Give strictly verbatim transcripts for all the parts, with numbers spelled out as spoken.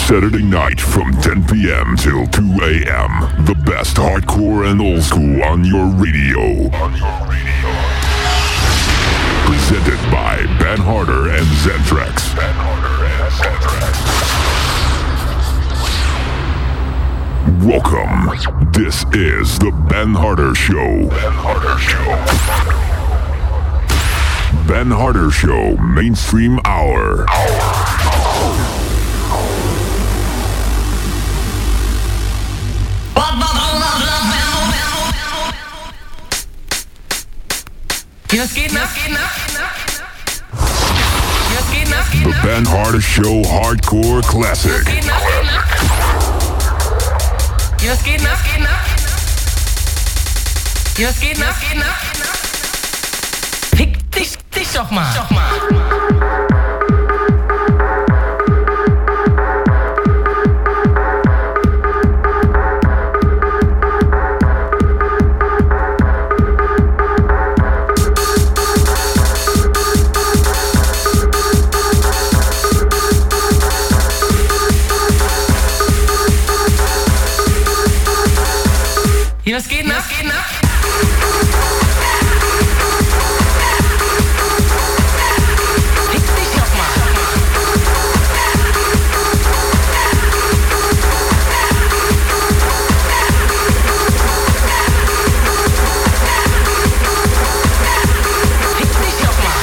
Saturday night from ten p.m. till two a.m. The best hardcore and old school on your radio. On your radio. Presented by Ben Harder and Zentrax. Ben Harder and Zentrax. Welcome. This is the Ben Harder Show. Ben Harder Show. Ben Harder Show Mainstream Hour. The Ben Harder Show Hardcore Classic. Just geht nach, geht nach. Just geht nach, geht nach. Fick dich, dich doch mal. Doch mal. Was geht nach? Was geht nach? Fick dich doch mal. Fick dich doch mal.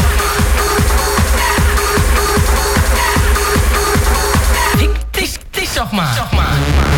Fick dich, dich doch mal. Doch mal.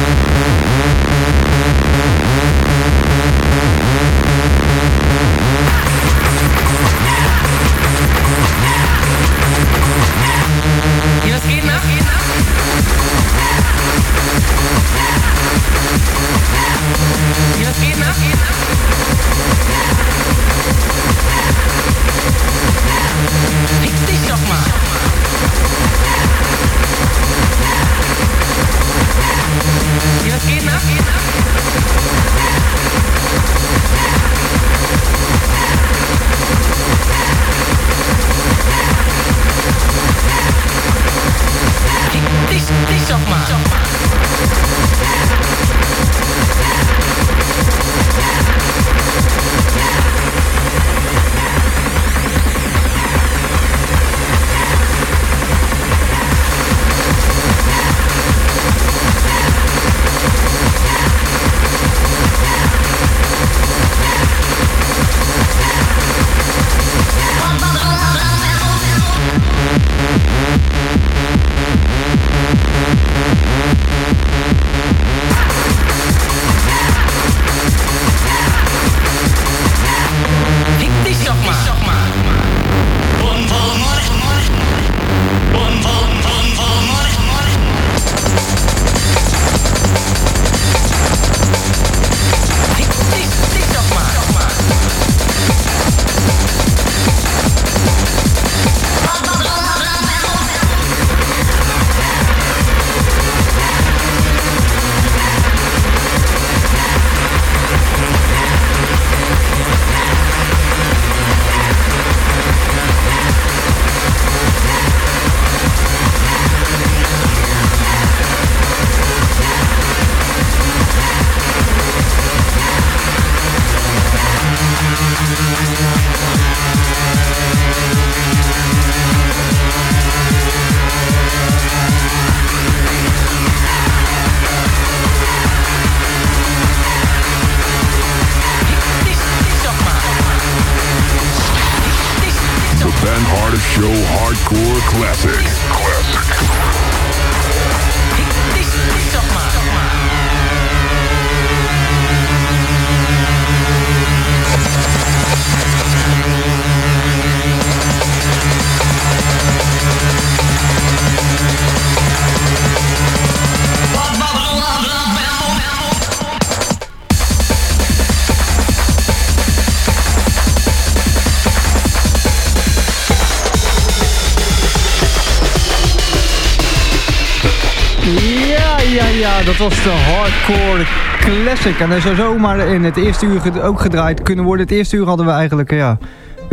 Dat was de Hardcore Classic. En hij zou zomaar in het eerste uur ook gedraaid kunnen worden. Het eerste uur hadden we eigenlijk, ja...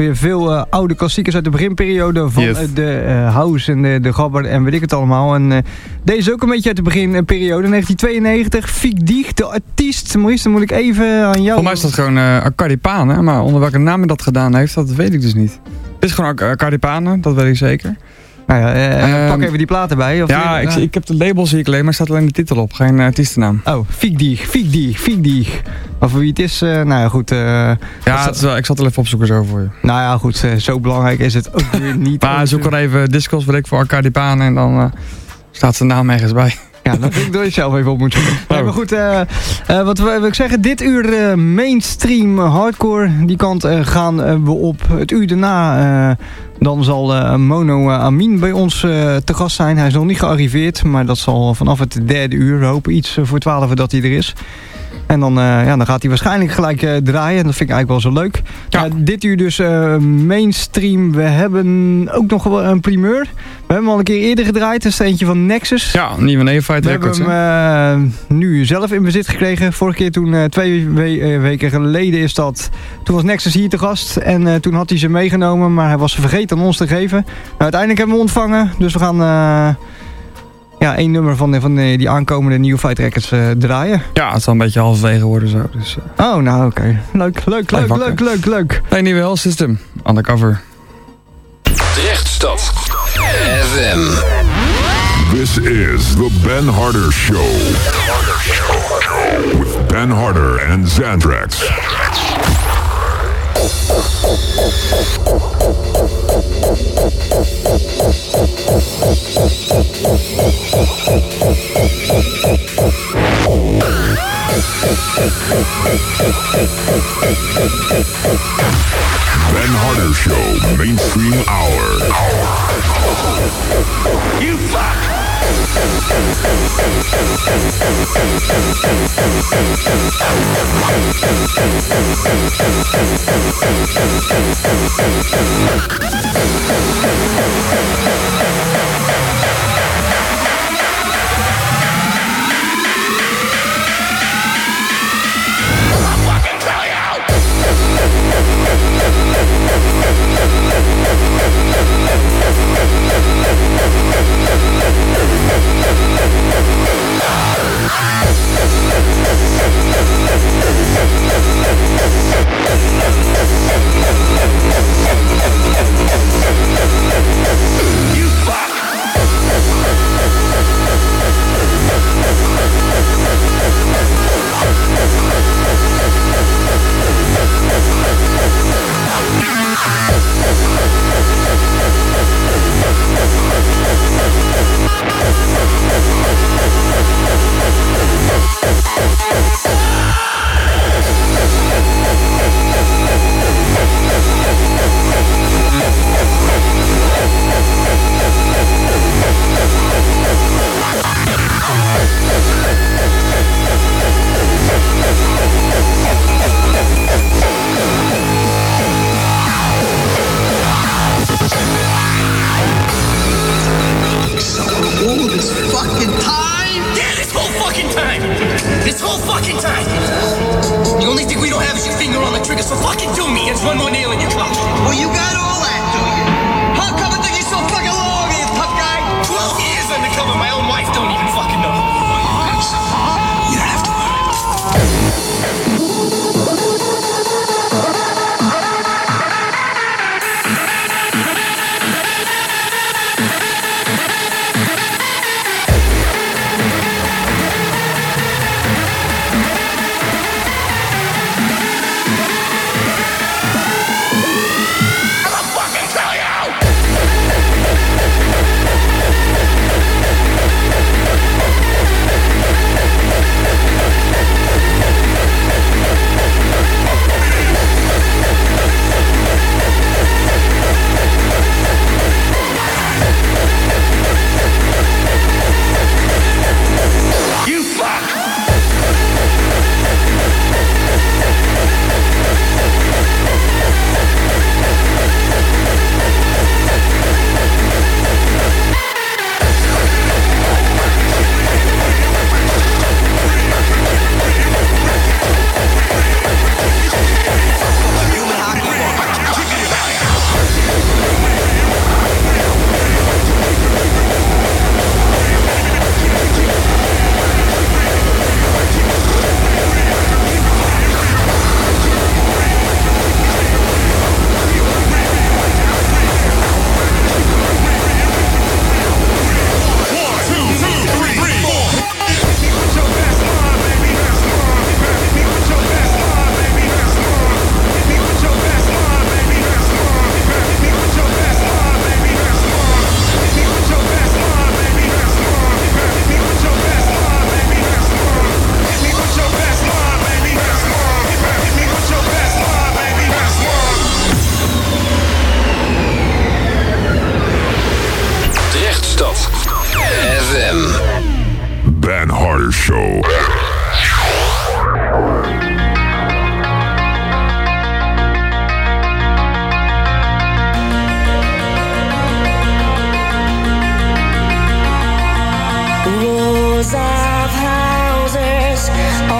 Weer veel uh, oude klassiekers uit de beginperiode van Yes. uh, de uh, house en de, de gabber en weet ik het allemaal. En uh, deze ook een beetje uit de beginperiode, negentien tweeënnegentig. Fiek Dieg, de artiest. Maurice, dan moet ik even aan jou... Volgens mij is dat gewoon uh, Arcadi Pane, maar onder welke naam hij dat gedaan heeft, dat weet ik dus niet. Het is gewoon Arcadi Pane, dat weet ik zeker. Nou ja, uh, Um, pak even die platen bij. Of Ja, die, ik, uh, ik heb de label zie ik alleen, maar er staat alleen de titel op, geen uh, artiestennaam. Oh, Fiek Dieg, Fiek Dieg, Fiek Dieg. Maar voor wie het is, uh, nou ja, goed. Uh, Ja, dat- het is wel, ik zal het wel even opzoeken zo voor je. Nou ja, goed, uh, zo belangrijk is het ook weer niet. Maar zoek er even Discos, weet ik, voor Arcadi Pane en dan uh, staat zijn naam ergens bij. Ja, dat vind ik dat je zelf even op moet zoeken. Nee, Oh. maar goed, uh, uh, wat wil ik zeggen, dit uur uh, mainstream hardcore, die kant uh, gaan uh, we op. Het uur daarna, uh, dan zal uh, Mono uh, Amin bij ons uh, te gast zijn. Hij is nog niet gearriveerd, maar dat zal vanaf het derde uur, we hopen iets uh, voor twaalf dat hij er is. En dan, uh, ja, dan gaat hij waarschijnlijk gelijk uh, draaien. Dat vind ik eigenlijk wel zo leuk. Ja. Uh, dit uur dus uh, mainstream. We hebben ook nog wel een primeur. We hebben hem al een keer eerder gedraaid. Dat is er eentje van Nexus. Ja, nieuwe Neophyte We Records. hebben hem uh, nu zelf in bezit gekregen. Vorige keer toen, uh, twee we- uh, weken geleden is dat. Toen was Nexus hier te gast. En uh, toen had hij ze meegenomen. Maar hij was ze vergeten aan ons te geven. Nou, uiteindelijk hebben we hem ontvangen. Dus we gaan uh, ja, één nummer van, van die aankomende nieuwe Fight Records uh, draaien. Ja, het zal een beetje halverwege worden zo. Dus, uh. Oh, nou oké. Okay. Leuk, leuk, Blijf leuk, wakker. leuk, leuk, leuk. Nee, nieuwe Hell System. Undercover. Drechtstad F M. This is the Ben Harder Show. With Ben Harder and Xantrax. Ben Harder Show, Mainstream Hour. You fuck! You fuck!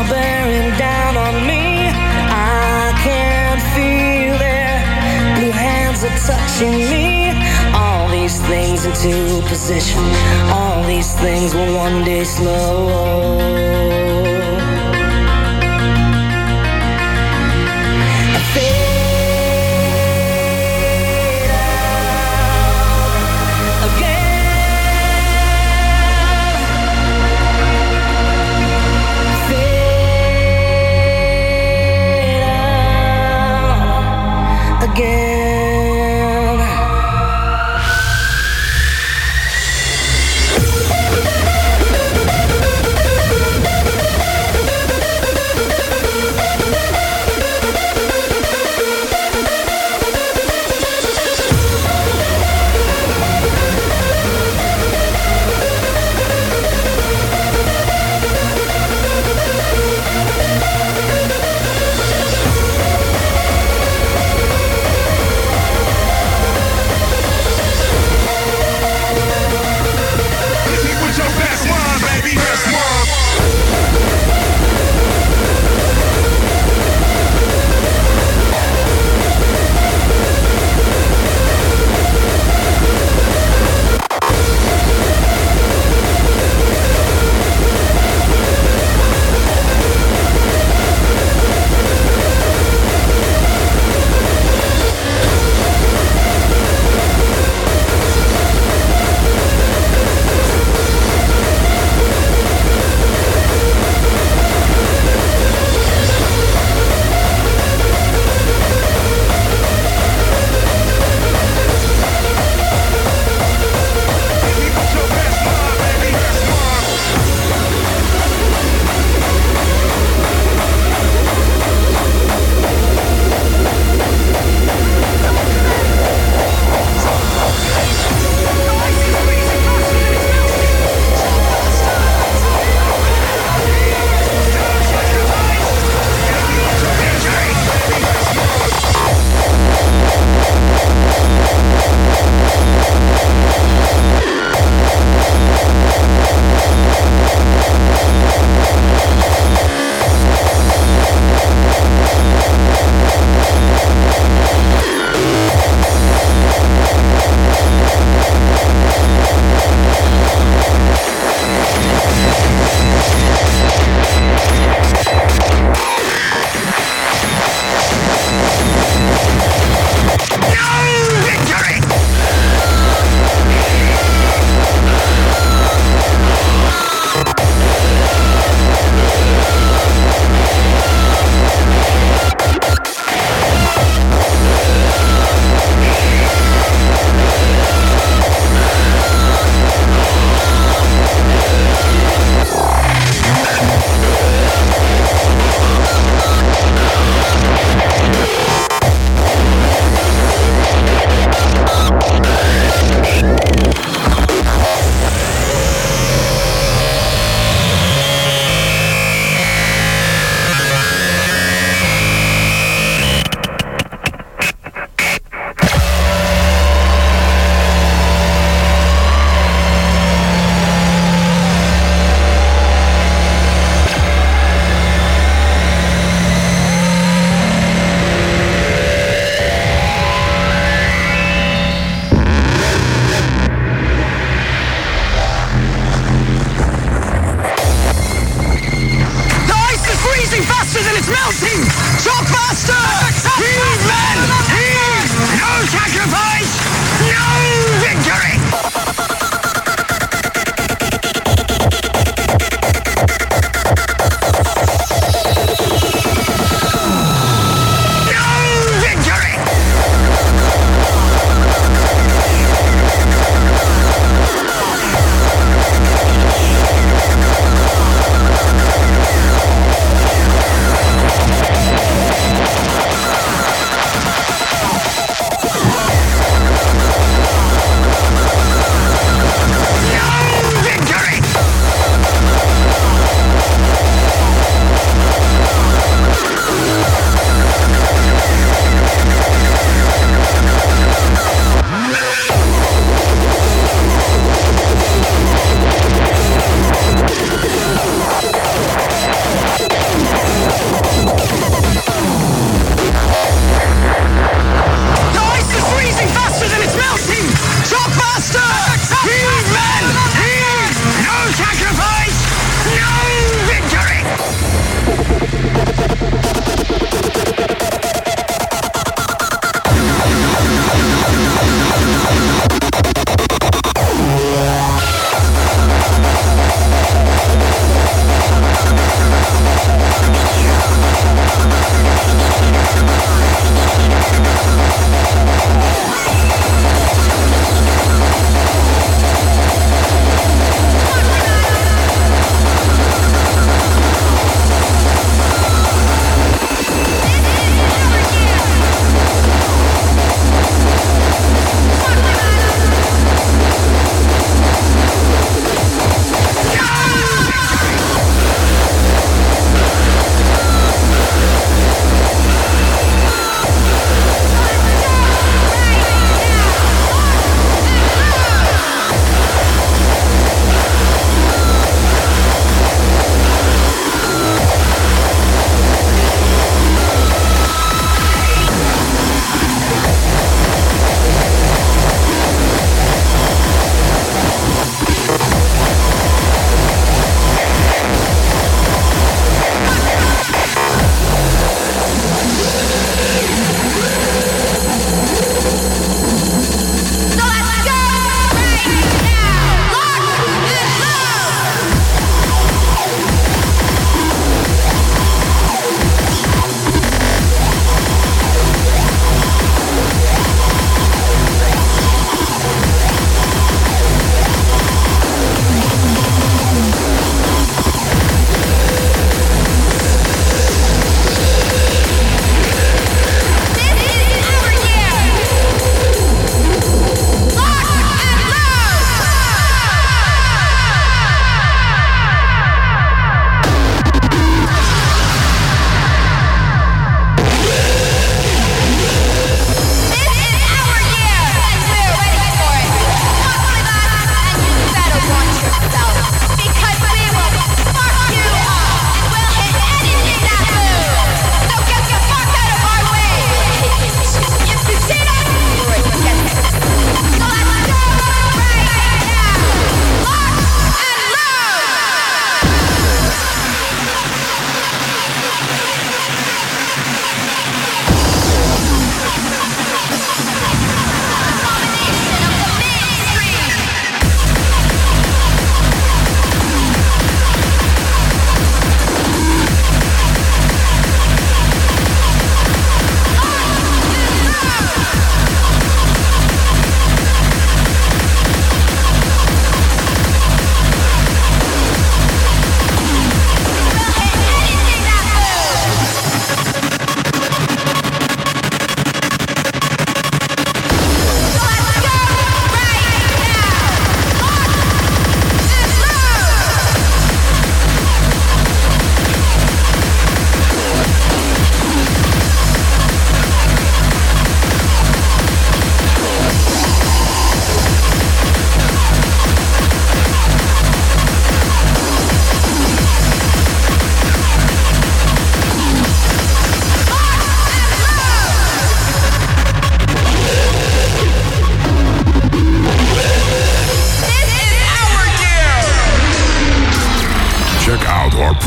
all bearing down on me. I can feel their blue hands are touching me. All these things into position. All these things will one day slow.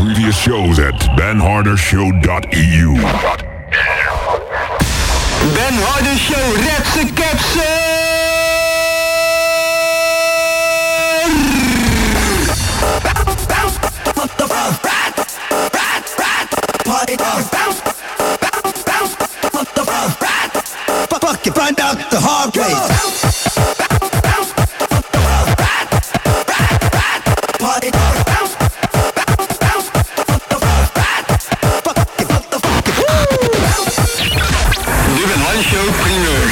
previous shows at ben harder show dot e u. Ben Harder Show, redt ze kepsen! Fuck you, find out the hard way. De Ben Harder Show primeur.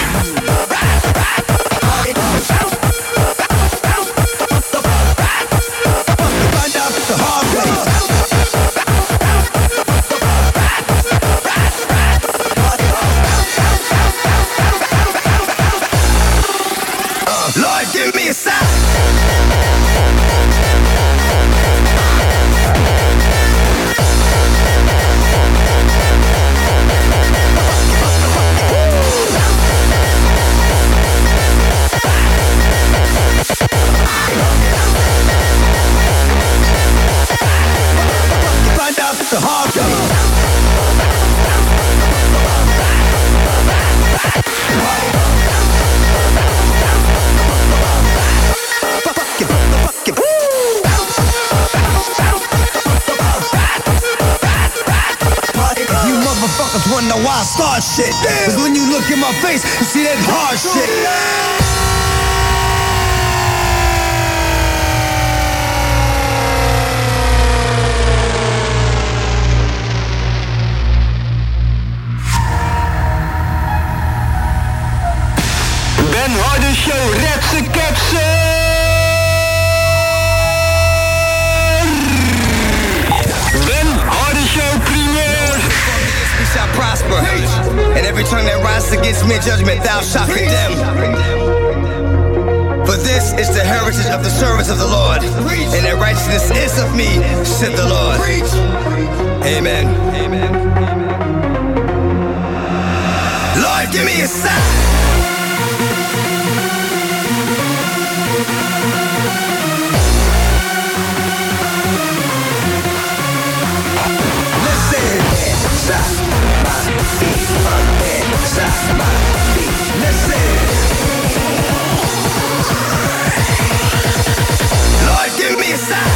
Find out the hard way. Lord, give me a sign. Find out the hard way. You motherfuckers wanna know why I start shit. Cause when you look in my face, you see that hard shit. Ben Harder Show, redt ze kepsen! Ben Harder Show primeur. We shall prosper, and every tongue that rises against me in judgment thou shalt condemn. For this is the heritage of the servants of the Lord, and their righteousness is of me, said the Lord. Amen. Amen. Lord, give me a sign. Lord, give me a sign.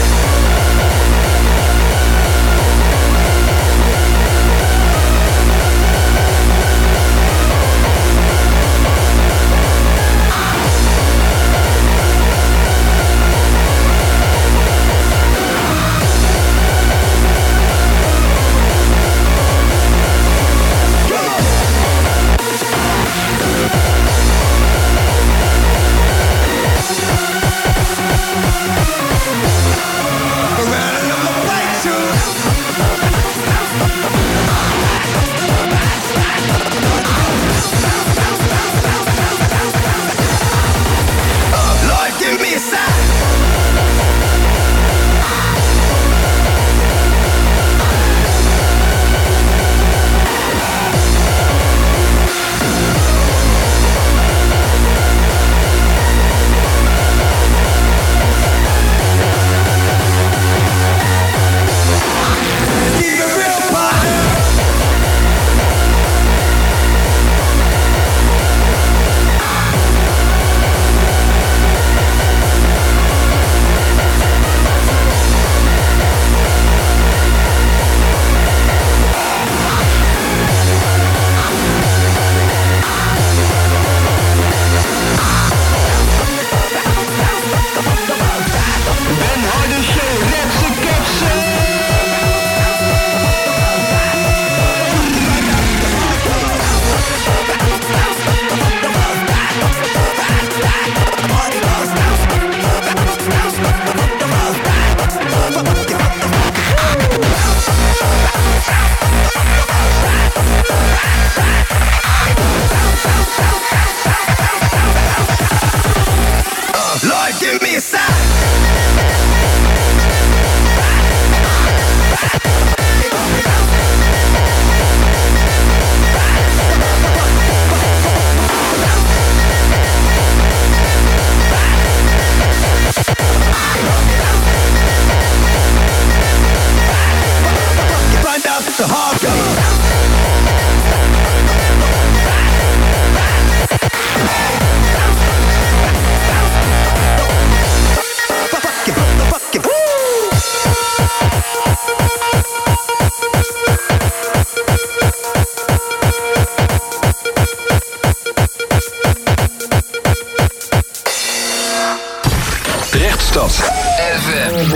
Rechtstad F M.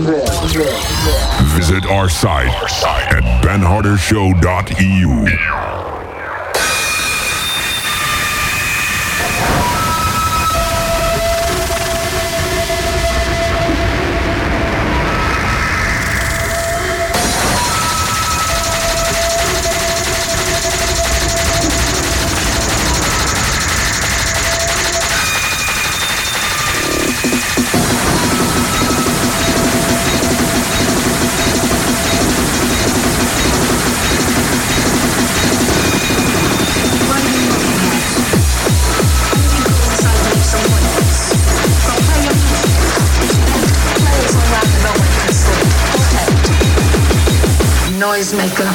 Visit our site at ben harder show dot e u. Noisemaker.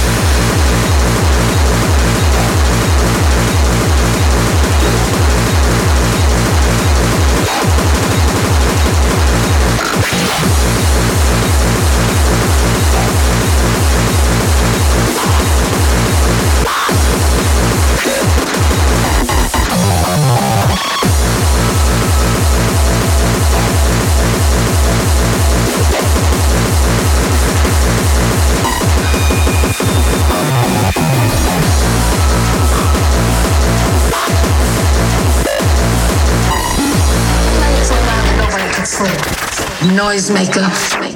Noisemaker.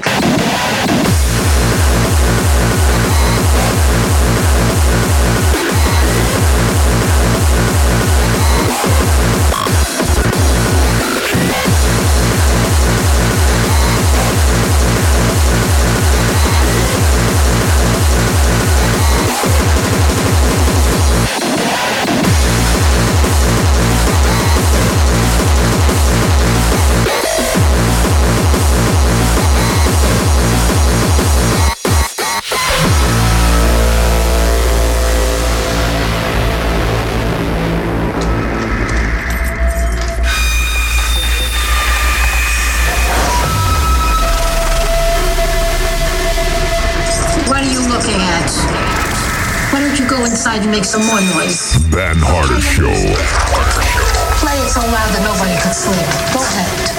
Inside and make some more noise. Ben Harder Show. Play it so loud that nobody could sleep. Go ahead.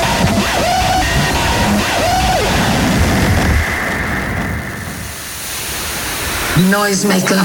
Noisemaker.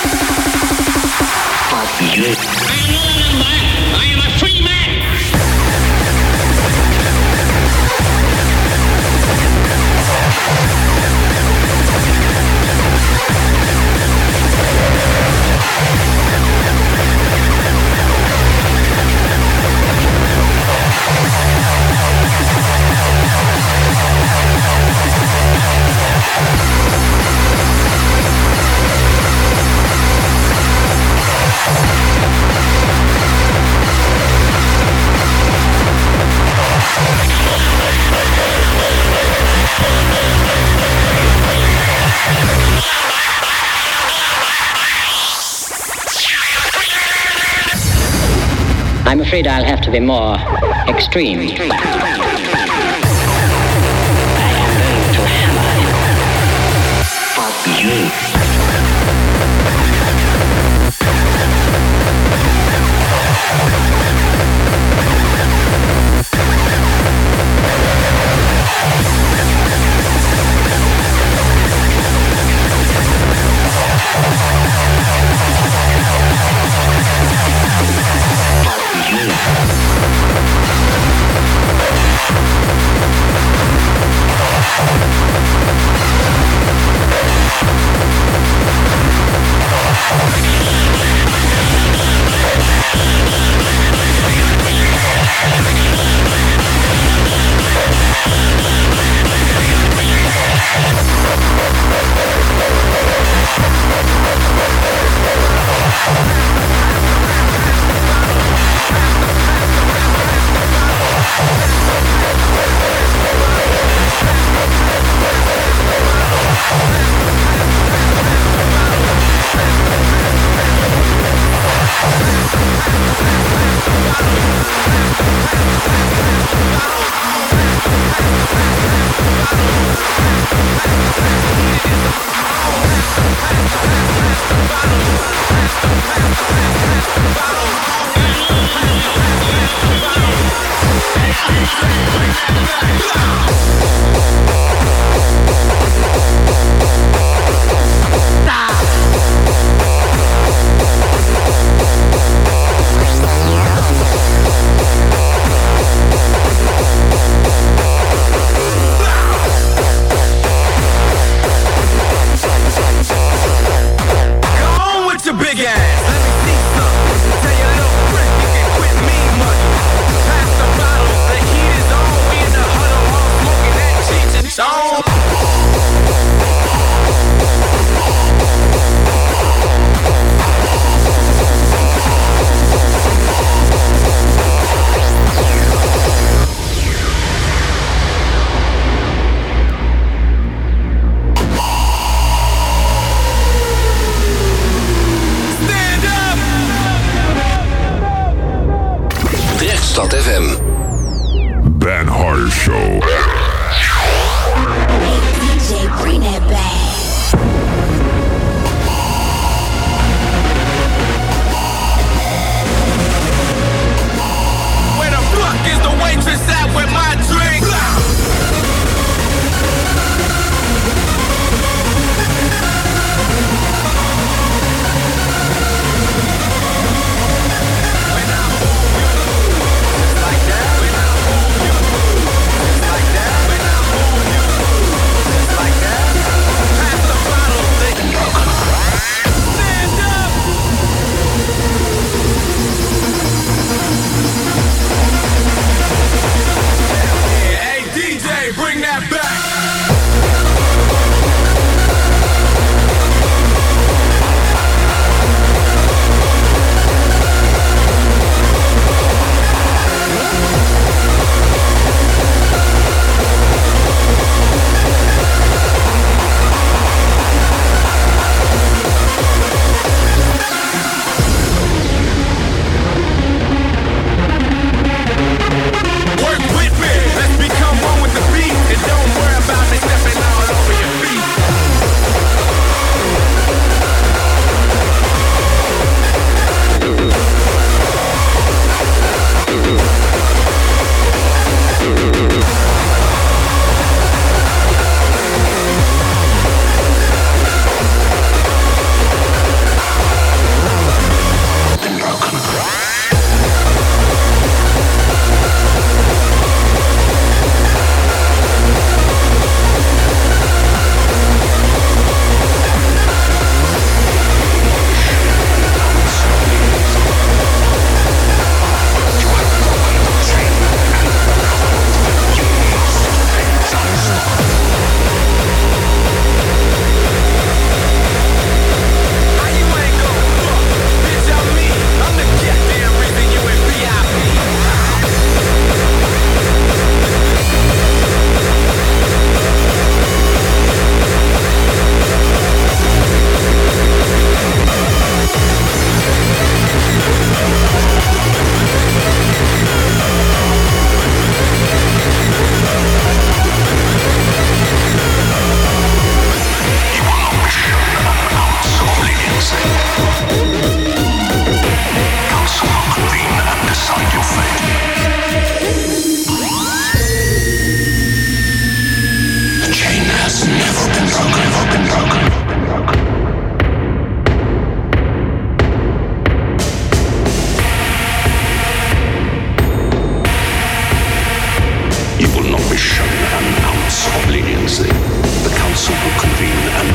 I am not a number. I am a free man. I'm afraid I'll have to be more extreme. I am going to hammer. Fuck you.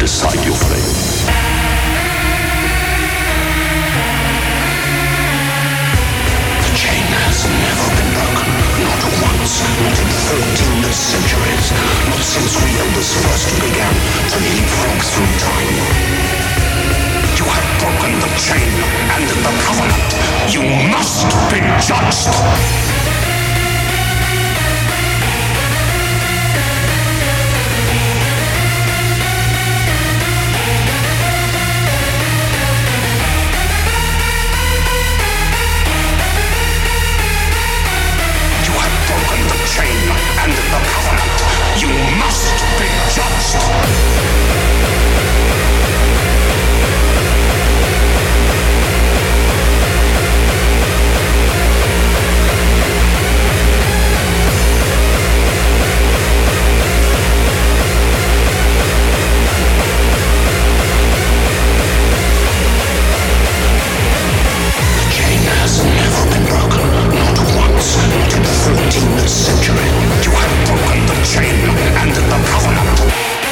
decide your fate. The chain has never been broken, not once, not in thirteen centuries, not since we elders first began to leapfrog through time. You have broken the chain and the covenant. You must be judged. And the covenant, you must be judged. The chain has never been broken, not once, not in the thirteenth century. You have broken the chain and the covenant.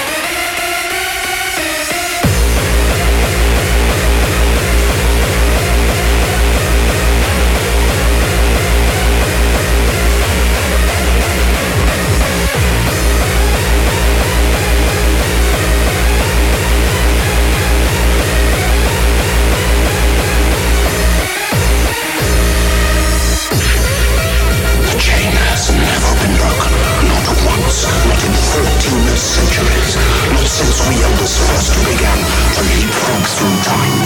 Centuries, not since we elders first began to leapfrog through time.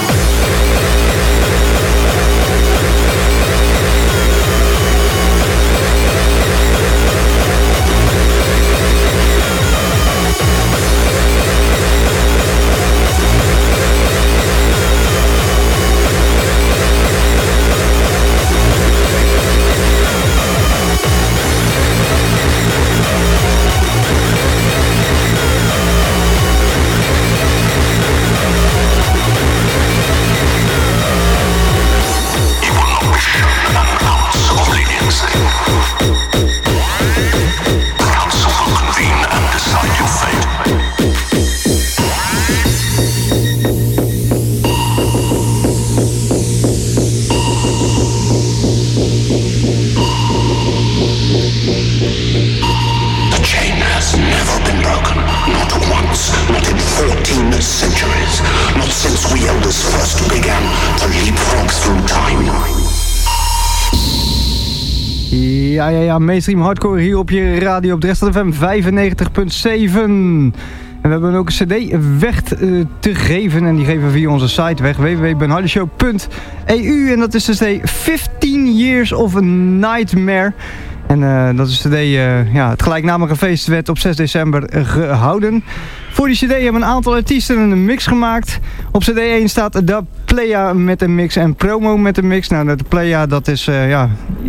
Ja, ja, ja, mainstream hardcore hier op je radio op Dresden F M vijfennegentig punt zeven. En we hebben ook een cd weg uh, te geven en die geven we via onze site weg, w w w punt ben hardy show punt e u. En dat is de cd fifteen years of a Nightmare. En uh, dat is de cd, uh, ja, het gelijknamige feest werd op zes december gehouden. Voor die cd hebben een aantal artiesten een mix gemaakt. Op cd één staat de Playa met een mix en Promo met een mix. Nou, de Playa, dat is uh, ja,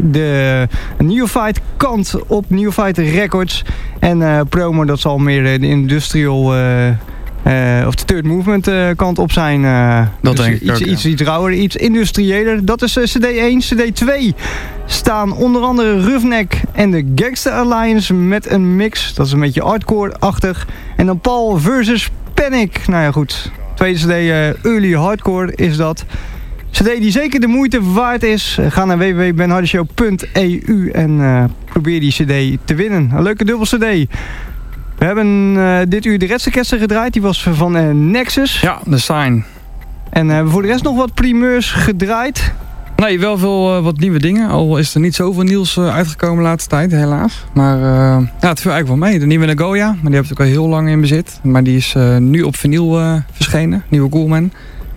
de Neophyte kant op Neophyte Records. En uh, Promo, dat zal meer de industrial... Uh, Uh, of de third movement uh, kant op zijn. Uh, dat dus denk ik iets, ook, iets, ja. iets rauwer, iets industriëler. Dat is uh, cd één. cd twee staan onder andere Roughneck en de Gangster Alliance met een mix. Dat is een beetje hardcore-achtig. En dan Paul versus Panic. Nou ja, goed. Tweede cd, uh, Early Hardcore is dat. cd die zeker de moeite waard is. Ga naar w w w punt ben hardy show punt e u en uh, probeer die cd te winnen. Een leuke dubbel cd. We hebben uh, dit uur de Redsterkester gedraaid. Die was van uh, Nexus. Ja, de Sign. En uh, voor de rest nog wat primeurs gedraaid. Nee, wel veel uh, wat nieuwe dingen. Al is er niet zoveel nieuws uh, uitgekomen de laatste tijd, helaas. Maar uh, ja, het viel eigenlijk wel mee. De nieuwe Nagoya, maar die heb ik al heel lang in bezit. Maar die is uh, nu op vinyl uh, verschenen. Nieuwe Coolman.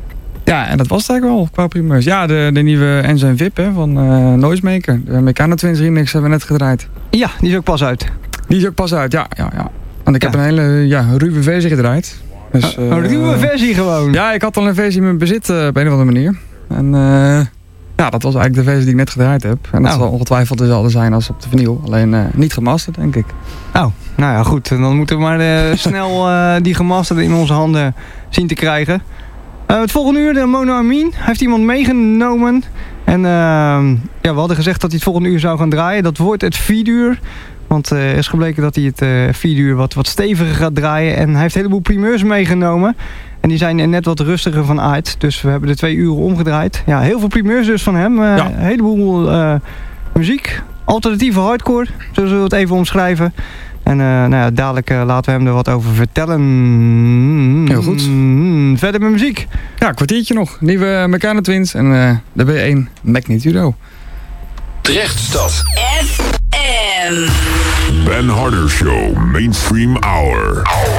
Ja, en dat was het eigenlijk wel qua primeurs. Ja, de, de nieuwe Enzo en Vip hè, van uh, Noisemaker. De Meccano Twins remix hebben we net gedraaid. Ja, die is ook pas uit. Die is ook pas uit, ja. ja, ja. Want ik ja. heb een hele ja, ruwe versie gedraaid. Dus, uh, een ruwe versie gewoon? Ja, ik had al een versie in mijn bezit uh, op een of andere manier. En uh, ja, dat was eigenlijk de versie die ik net gedraaid heb. En dat oh. zal ongetwijfeld dezelfde zijn als op de vinyl. Alleen uh, niet gemasterd, denk ik. Oh, nou ja, goed. Dan moeten we maar uh, snel uh, die gemasterde in onze handen zien te krijgen. Uh, het volgende uur, de Mono Amin, heeft iemand meegenomen. En uh, ja, we hadden gezegd dat hij het volgende uur zou gaan draaien. Dat wordt het vier uur. Want er uh, is gebleken dat hij het uh, vier uur wat, wat steviger gaat draaien. En hij heeft een heleboel primeurs meegenomen. En die zijn net wat rustiger van aard. Dus we hebben de twee uren omgedraaid. Ja, heel veel primeurs dus van hem. Uh, ja. Een heleboel uh, muziek. Alternatieve hardcore, zo zullen we het even omschrijven. En uh, nou ja, dadelijk uh, laten we hem er wat over vertellen. Heel goed. Mm, verder met muziek. Ja, een kwartiertje nog. Nieuwe Meccano Twins en uh, de B één Magnitudo. Drechtstad F M. Ben Harder Show Mainstream Hour.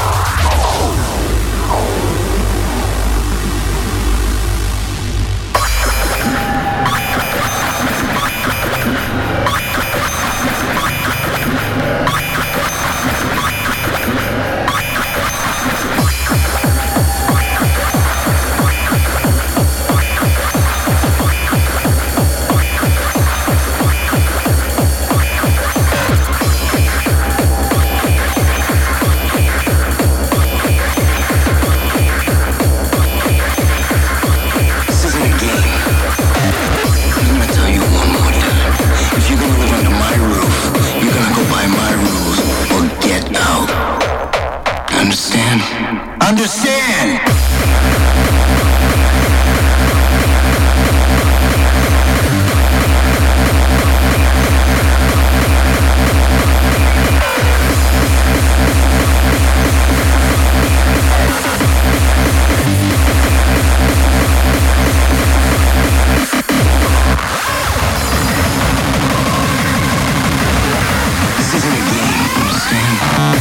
Understand! This isn't a game, understand?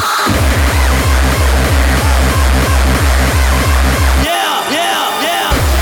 Yeah, yeah, yeah.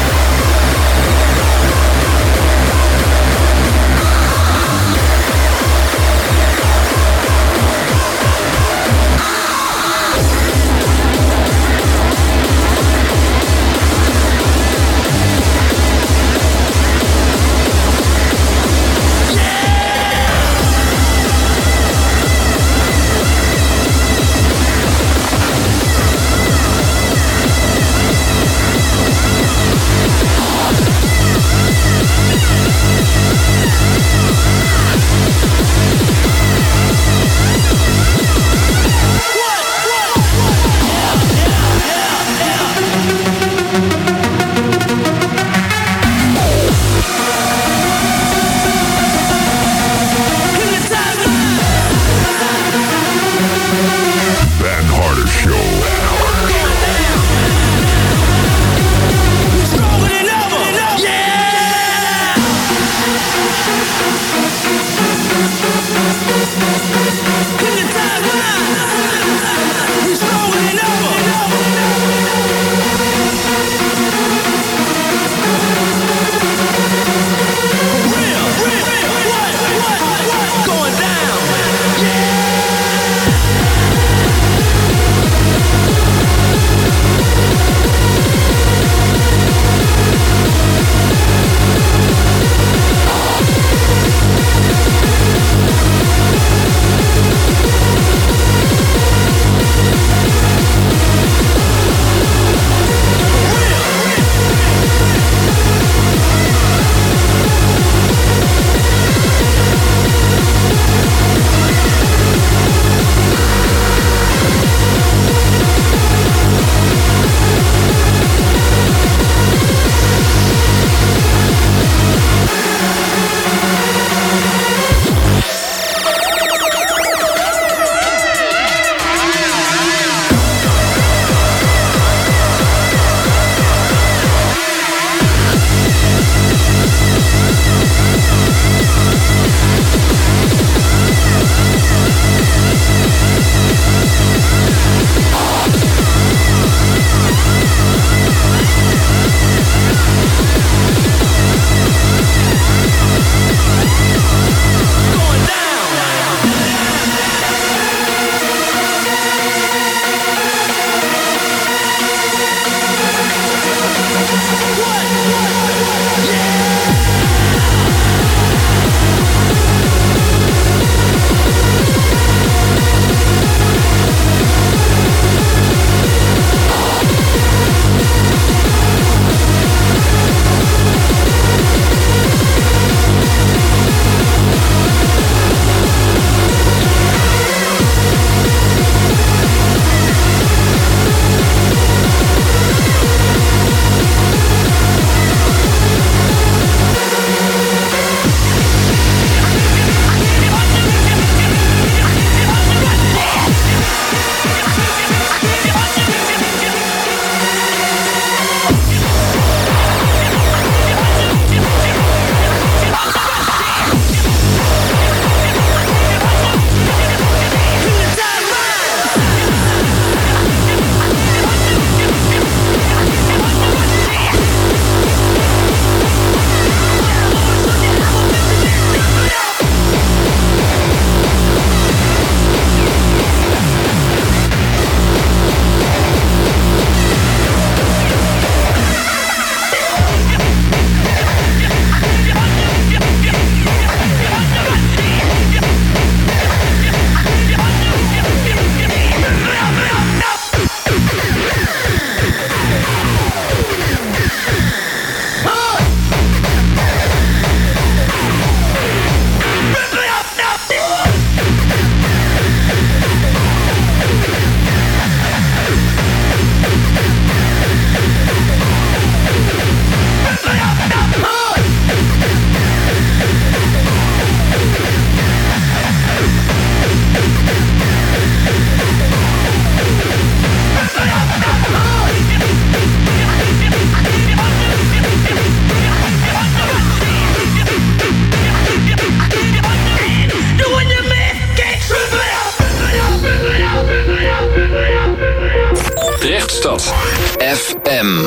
M.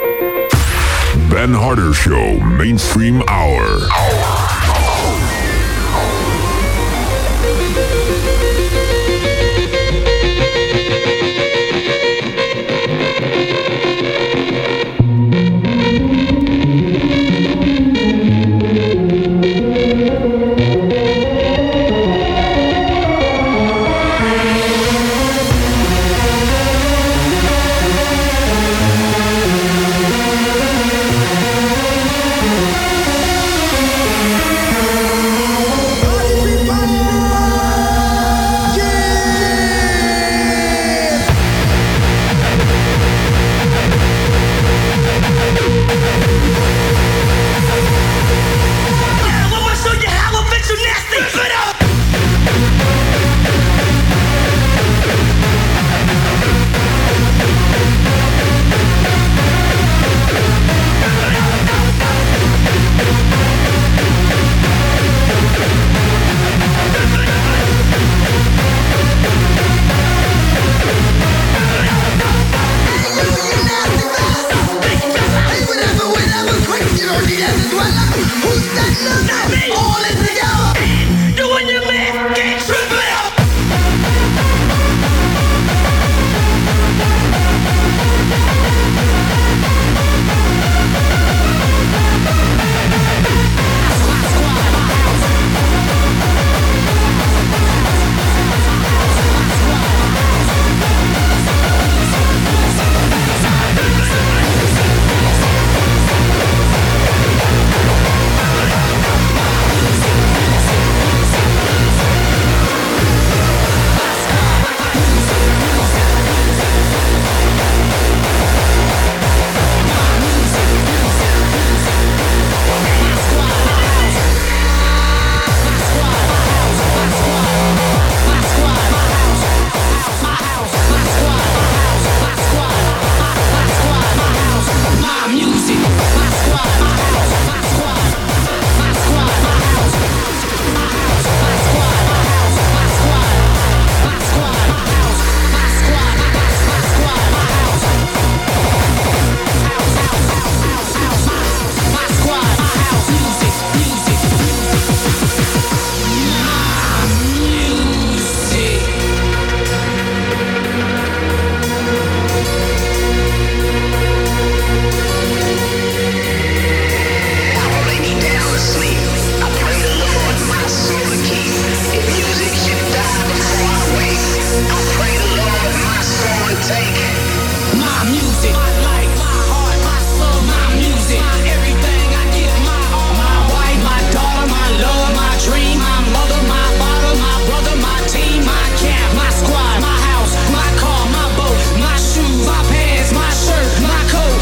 Ben Harder Show Mainstream Hour.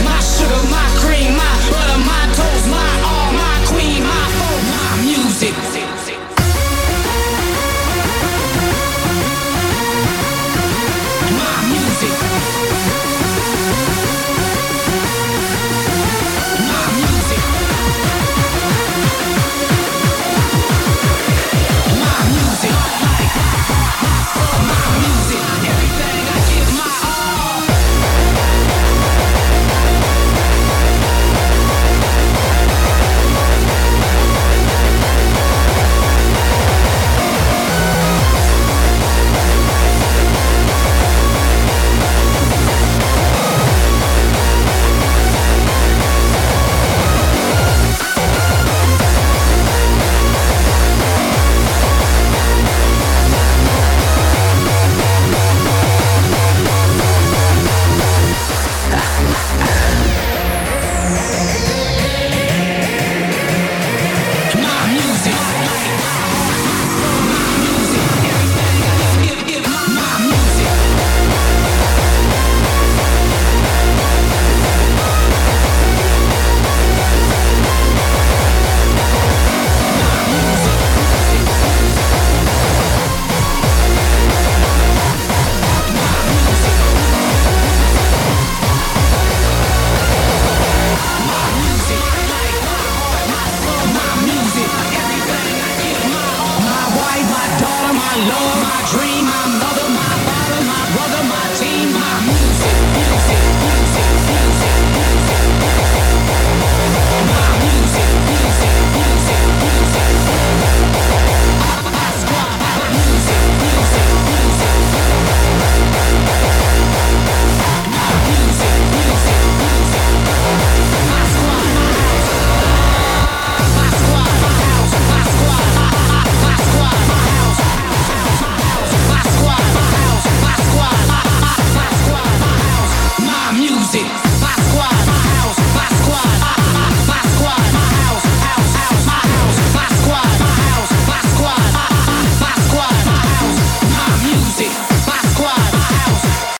music.